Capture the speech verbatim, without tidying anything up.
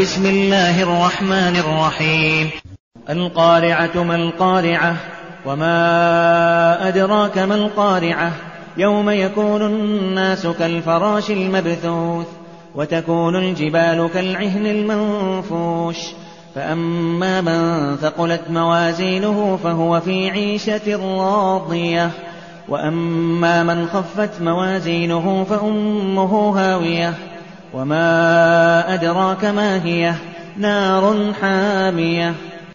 بسم الله الرحمن الرحيم. القارعة ما القارعة وما أدراك ما القارعة يوم يكون الناس كالفراش المبثوث وتكون الجبال كالعهن المنفوش فأما من ثقلت موازينه فهو في عيشة راضية وأما من خفت موازينه فأمه هاوية وما أدراك ما هي نار حامية